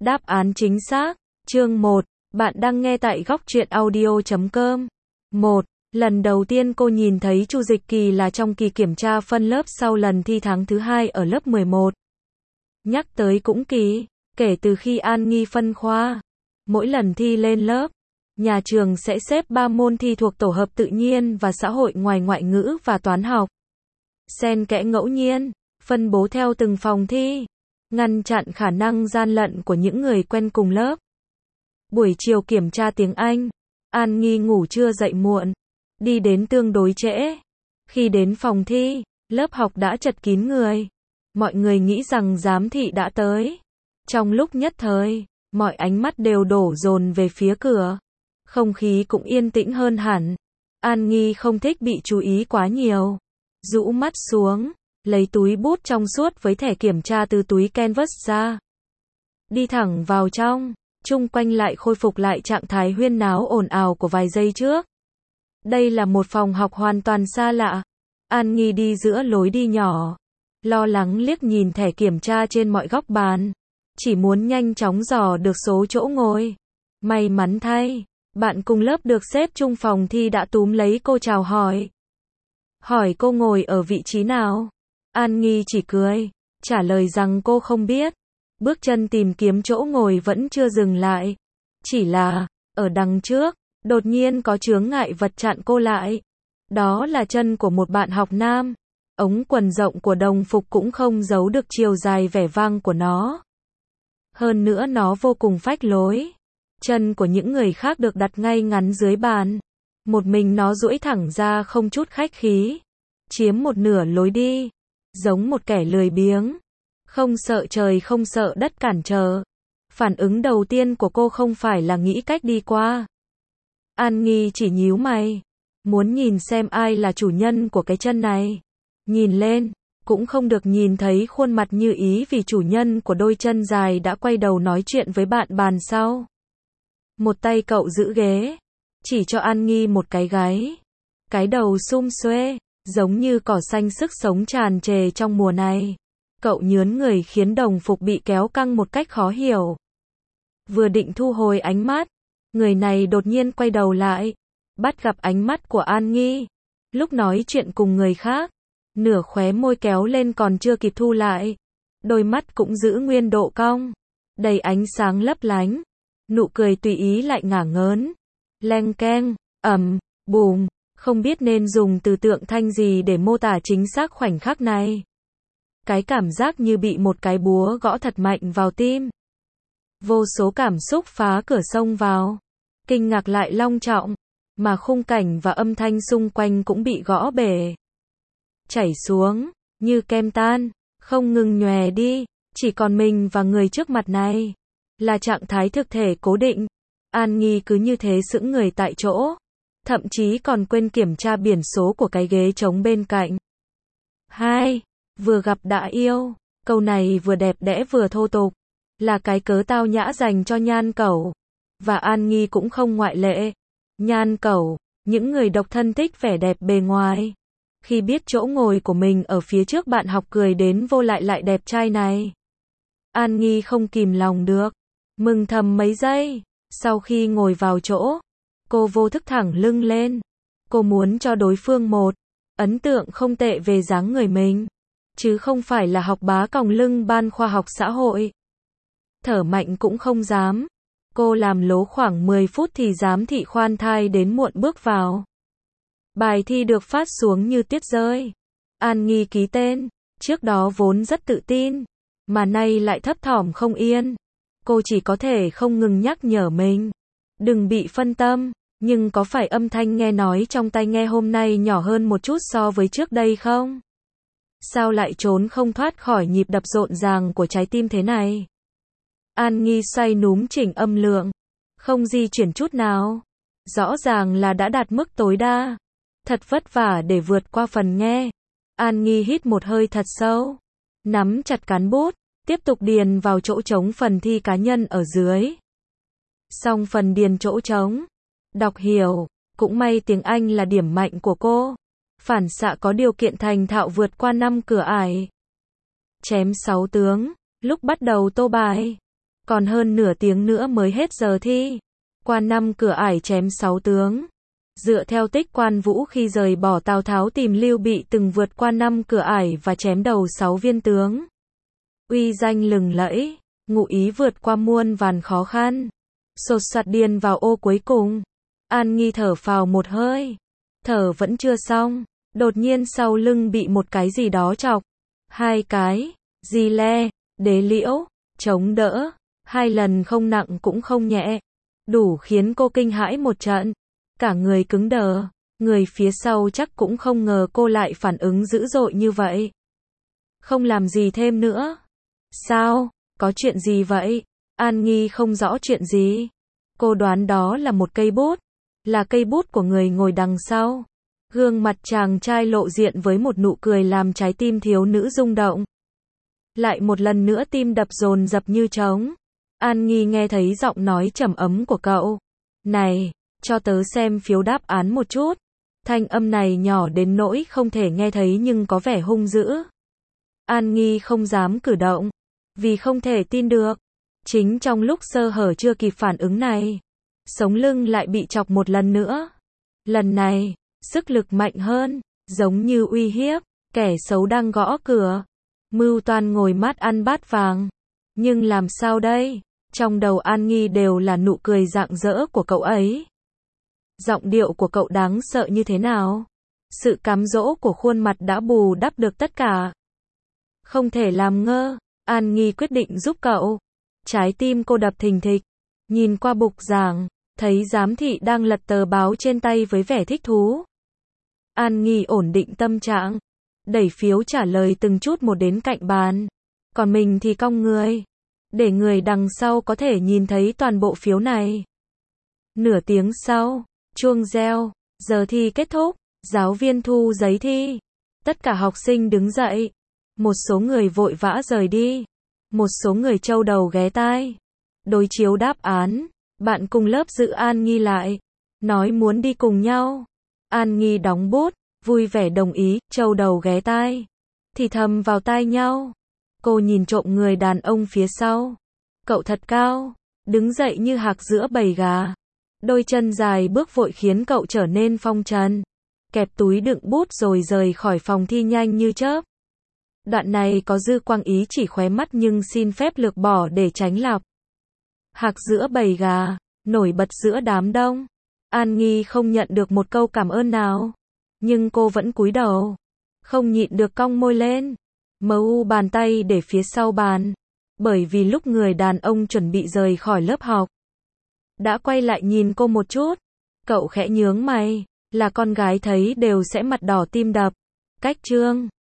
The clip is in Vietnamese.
Đáp án chính xác. Chương 1. Bạn đang nghe tại góc truyện audio.com. 1. Lần đầu tiên cô nhìn thấy Chu Dịch Kỳ là trong kỳ kiểm tra phân lớp sau lần thi tháng thứ 2 ở lớp 11. Nhắc tới cũng kỳ, kể từ khi An Nghi phân khoa, mỗi lần thi lên lớp, nhà trường sẽ xếp 3 môn thi thuộc tổ hợp tự nhiên và xã hội ngoài ngoại ngữ và toán học. Xen kẽ ngẫu nhiên, phân bố theo từng phòng thi, ngăn chặn khả năng gian lận của những người quen cùng lớp. Buổi chiều kiểm tra tiếng Anh, An Nghi ngủ trưa dậy muộn, đi đến tương đối trễ. Khi đến phòng thi, lớp học đã chật kín người. Mọi người nghĩ rằng giám thị đã tới. Trong lúc nhất thời, mọi ánh mắt đều đổ dồn về phía cửa. Không khí cũng yên tĩnh hơn hẳn. An Nghi không thích bị chú ý quá nhiều. Rũ mắt xuống, lấy túi bút trong suốt với thẻ kiểm tra từ túi canvas ra. Đi thẳng vào trong, chung quanh lại khôi phục lại trạng thái huyên náo ồn ào của vài giây trước. Đây là một phòng học hoàn toàn xa lạ. An Nghi đi giữa lối đi nhỏ, lo lắng liếc nhìn thẻ kiểm tra trên mọi góc bàn, chỉ muốn nhanh chóng dò được số chỗ ngồi. May mắn thay, bạn cùng lớp được xếp chung phòng thi đã túm lấy cô chào hỏi. Hỏi cô ngồi ở vị trí nào? An Nghi chỉ cười, trả lời rằng cô không biết. Bước chân tìm kiếm chỗ ngồi vẫn chưa dừng lại. Chỉ là, ở đằng trước, đột nhiên có chướng ngại vật chặn cô lại. Đó là chân của một bạn học nam. Ống quần rộng của đồng phục cũng không giấu được chiều dài vẻ vang của nó. Hơn nữa nó vô cùng phách lối. Chân của những người khác được đặt ngay ngắn dưới bàn. Một mình nó duỗi thẳng ra không chút khách khí. Chiếm một nửa lối đi. Giống một kẻ lười biếng. Không sợ trời không sợ đất cản trở. Phản ứng đầu tiên của cô không phải là nghĩ cách đi qua. An Nghi chỉ nhíu mày. Muốn nhìn xem ai là chủ nhân của cái chân này. Nhìn lên, cũng không được nhìn thấy khuôn mặt như ý vì chủ nhân của đôi chân dài đã quay đầu nói chuyện với bạn bàn sau. Một tay cậu giữ ghế, chỉ cho An Nghi một cái gáy. Cái đầu sum xuê, giống như cỏ xanh sức sống tràn trề trong mùa này. Cậu nhướn người khiến đồng phục bị kéo căng một cách khó hiểu. Vừa định thu hồi ánh mắt, người này đột nhiên quay đầu lại, bắt gặp ánh mắt của An Nghi. Lúc nói chuyện cùng người khác, nửa khóe môi kéo lên còn chưa kịp thu lại. Đôi mắt cũng giữ nguyên độ cong, đầy ánh sáng lấp lánh. Nụ cười tùy ý lại ngả ngớn. Leng keng, ầm, bùm, không biết nên dùng từ tượng thanh gì để mô tả chính xác khoảnh khắc này. Cái cảm giác như bị một cái búa gõ thật mạnh vào tim. Vô số cảm xúc phá cửa xông vào. Kinh ngạc lại long trọng, mà khung cảnh và âm thanh xung quanh cũng bị gõ bể. Chảy xuống, như kem tan, không ngừng nhòe đi, chỉ còn mình và người trước mặt này. Là trạng thái thực thể cố định. An Nghi cứ như thế sững người tại chỗ. Thậm chí còn quên kiểm tra biển số của cái ghế trống bên cạnh. 2. Vừa gặp đã yêu. Câu này vừa đẹp đẽ vừa thô tục. Là cái cớ tao nhã dành cho nhan cẩu. Và An Nghi cũng không ngoại lệ. Nhan cẩu, những người độc thân thích vẻ đẹp bề ngoài. Khi biết chỗ ngồi của mình ở phía trước bạn học cười đến vô lại đẹp trai này. An Nghi không kìm lòng được. Mừng thầm mấy giây. Sau khi ngồi vào chỗ, cô vô thức thẳng lưng lên. Cô muốn cho đối phương một ấn tượng không tệ về dáng người mình. Chứ không phải là học bá còng lưng ban khoa học xã hội. Thở mạnh cũng không dám. Cô làm lố khoảng 10 phút thì giám thị khoan thai đến muộn bước vào. Bài thi được phát xuống như tuyết rơi. An Nghi ký tên. Trước đó vốn rất tự tin, mà nay lại thấp thỏm không yên. Cô chỉ có thể không ngừng nhắc nhở mình. Đừng bị phân tâm. Nhưng có phải âm thanh nghe nói trong tai nghe hôm nay nhỏ hơn một chút so với trước đây không? Sao lại trốn không thoát khỏi nhịp đập rộn ràng của trái tim thế này? An Nghi xoay núm chỉnh âm lượng. Không di chuyển chút nào. Rõ ràng là đã đạt mức tối đa. Thật vất vả để vượt qua phần nghe. An Nghi hít một hơi thật sâu. Nắm chặt cán bút. Tiếp tục điền vào chỗ trống phần thi cá nhân ở dưới. Xong phần điền chỗ trống. Đọc hiểu. Cũng may tiếng Anh là điểm mạnh của cô. Phản xạ có điều kiện thành thạo vượt qua 5 cửa ải. Chém 6 tướng. Lúc bắt đầu tô bài. Còn hơn nửa tiếng nữa mới hết giờ thi. Qua 5 cửa ải chém 6 tướng. Dựa theo tích Quan Vũ khi rời bỏ Tào Tháo tìm Lưu Bị từng vượt qua 5 cửa ải và chém đầu 6 viên tướng. Uy danh lừng lẫy, ngụ ý vượt qua muôn vàn khó khăn. Sột soạt điền vào ô cuối cùng. An Nghi thở phào một hơi. Thở vẫn chưa xong. Đột nhiên sau lưng bị một cái gì đó chọc. 2 cái, di le, đế liễu, chống đỡ. 2 lần không nặng cũng không nhẹ. Đủ khiến cô kinh hãi một trận. Cả người cứng đờ. Người phía sau chắc cũng không ngờ cô lại phản ứng dữ dội như vậy. Không làm gì thêm nữa. Sao? Có chuyện gì vậy? An Nghi không rõ chuyện gì. Cô đoán đó là một cây bút. Là cây bút của người ngồi đằng sau. Gương mặt chàng trai lộ diện với một nụ cười làm trái tim thiếu nữ rung động. Lại một lần nữa tim đập dồn dập như trống. An Nghi nghe thấy giọng nói trầm ấm của cậu. Này, cho tớ xem phiếu đáp án một chút. Thanh âm này nhỏ đến nỗi không thể nghe thấy nhưng có vẻ hung dữ. An Nghi không dám cử động. Vì không thể tin được. Chính trong lúc sơ hở chưa kịp phản ứng này. Sống lưng lại bị chọc một lần nữa. Lần này, sức lực mạnh hơn. Giống như uy hiếp. Kẻ xấu đang gõ cửa. Mưu toan ngồi mát ăn bát vàng. Nhưng làm sao đây? Trong đầu An Nghi đều là nụ cười rạng rỡ của cậu ấy. Giọng điệu của cậu đáng sợ như thế nào? Sự cám dỗ của khuôn mặt đã bù đắp được tất cả. Không thể làm ngơ. An Nghi quyết định giúp cậu. Trái tim cô đập thình thịch. Nhìn qua bục giảng, thấy giám thị đang lật tờ báo trên tay với vẻ thích thú. An Nghi ổn định tâm trạng. Đẩy phiếu trả lời từng chút một đến cạnh bàn. Còn mình thì cong người. Để người đằng sau có thể nhìn thấy toàn bộ phiếu này. Nửa tiếng sau, chuông reo, giờ thi kết thúc, giáo viên thu giấy thi. Tất cả học sinh đứng dậy. Một số người vội vã rời đi. Một số người trâu đầu ghé tai. Đối chiếu đáp án. Bạn cùng lớp giữ An Nghi lại. Nói muốn đi cùng nhau. An Nghi đóng bút, vui vẻ đồng ý, trâu đầu ghé tai. Thì thầm vào tai nhau. Cô nhìn trộm người đàn ông phía sau. Cậu thật cao, đứng dậy như hạc giữa bầy gà. Đôi chân dài bước vội khiến cậu trở nên phong trần. Kẹp túi đựng bút rồi rời khỏi phòng thi nhanh như chớp. Đoạn này có dư quang ý chỉ khóe mắt nhưng xin phép lược bỏ để tránh lặp. Hạc giữa bầy gà, nổi bật giữa đám đông. An Nghi không nhận được một câu cảm ơn nào. Nhưng cô vẫn cúi đầu. Không nhịn được cong môi lên. Mâu bàn tay để phía sau bàn. Bởi vì lúc người đàn ông chuẩn bị rời khỏi lớp học. Đã quay lại nhìn cô một chút. Cậu khẽ nhướng mày. Là con gái thấy đều sẽ mặt đỏ tim đập. Cách chương